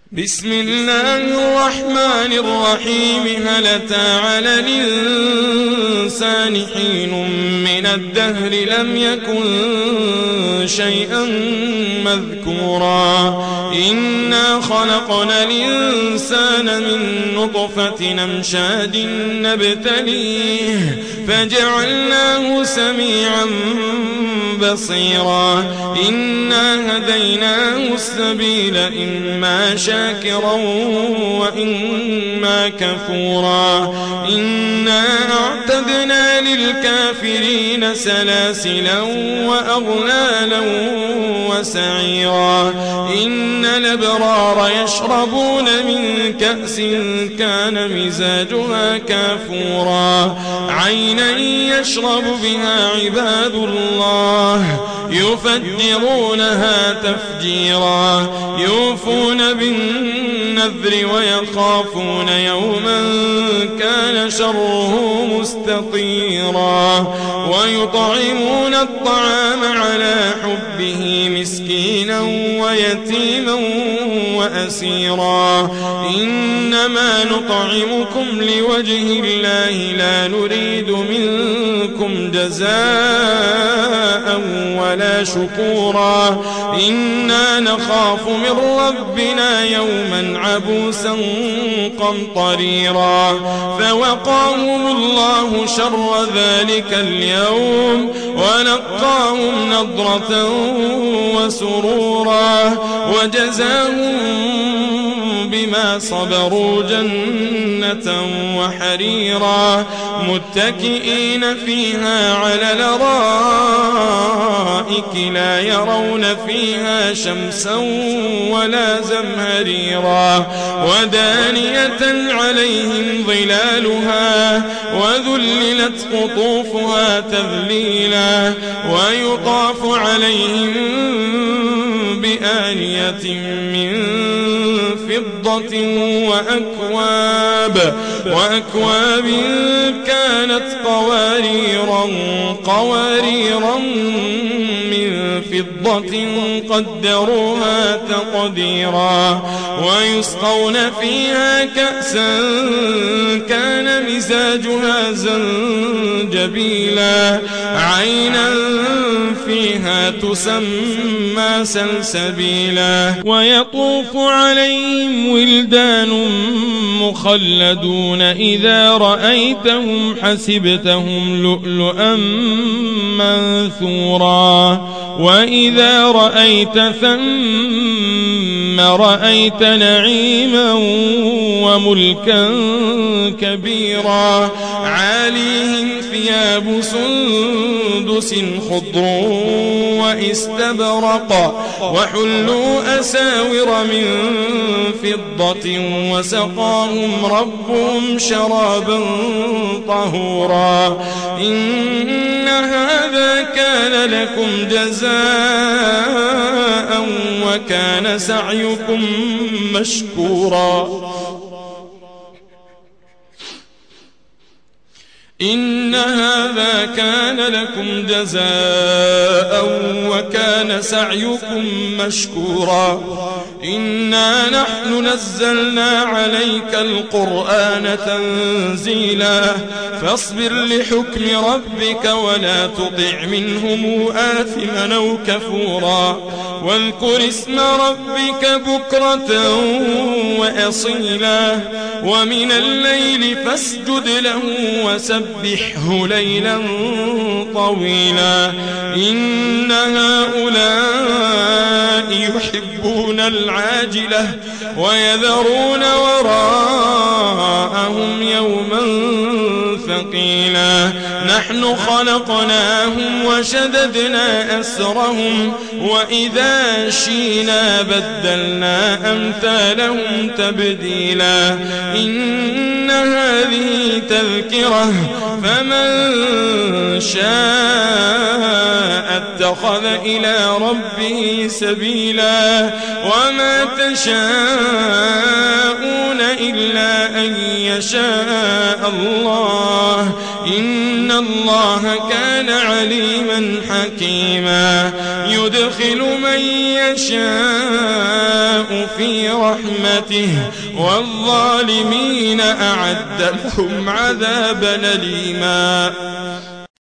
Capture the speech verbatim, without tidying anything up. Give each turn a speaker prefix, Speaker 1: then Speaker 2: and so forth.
Speaker 1: بسم الله الرحمن الرحيم. هل أتى على الإنسان حين من الدهر لم يكن شيئا مذكورا إنا خلقنا الإنسان من نطفة أمشاج نبتليه فجعلناه سميعا بصيرا إنا هديناه السبيل إما شاكرا وإما كفورا إنا أعتدنا للكافرين سلاسلا وأغلالا وسعيرا إن الأبرار يشربون من كأس كان مزاجها كافورا عينا يشرب بها عباد الله يفجرونها تفجيرا يوفون بالنذر ويخافون يوما كان شره مستطيرا ويطعمون الطعام على حبه مسكينا ويتيما وأسيرا إنما نطعمكم لوجه الله لا نريد منكم جزاء ولا شكورا إنا نخاف من ربنا يوما عبوسا قمطريرا فوقاهم الله شر ذلك اليوم ولقاهم نضرة وسرورا وجزاهم بما صبروا جنة وحريرا متكئين فيها على الأرائك لا يرون فيها شمسا ولا زمهريرا ودانية عليهم ظلالها وذللت قطوفها تذليلا ويطاف عليهم بآنية من فضة وأكواب وأكواب كانت قواريرا قواريرا من فضة قدروها تقديرا ويسقون فيها كأسا كان مزاجها زنجبيلا عينا فيها تسمى سلسبيلا ويطوف عليهم ولدان مخلدون إذا رأيتهم حسبتهم لؤلؤا منثورا وإذا رأيت ثم رأيت نعيما وملكا كبيرا عاليهم ثياب سندس خضر واستبرق وحلوا أساور من فضة وسقاهم ربهم شرابا طهورا إن هذا كان لكم جزاء وكان سعيكم مشكورا إن هذا كان لكم جزاء وكان سعيكم مشكورا إنا نحن نزلنا عليك القرآن تنزيلا فاصبر لحكم ربك ولا تطع منهم آثما أو كفورا واذكر اسم ربك بكرة وأصيلا ومن الليل فاسجد له وسبحه ليلا طويلا إن هؤلاء يحبون العاجلة ويذرون وراءهم يوما ثقيلا نحن خلقناهم وشددنا أسرهم وإذا شينا بدلنا أمثالهم تبديلا إن هذه تذكرة فمن شاء اتخذ إلى ربه سبيلا وما تشاءون إلا أن يشاء الله إن الله كان عليما حكيما يدخل من يشاء في رحمته والظالمين أعد لهم عذابا أليما.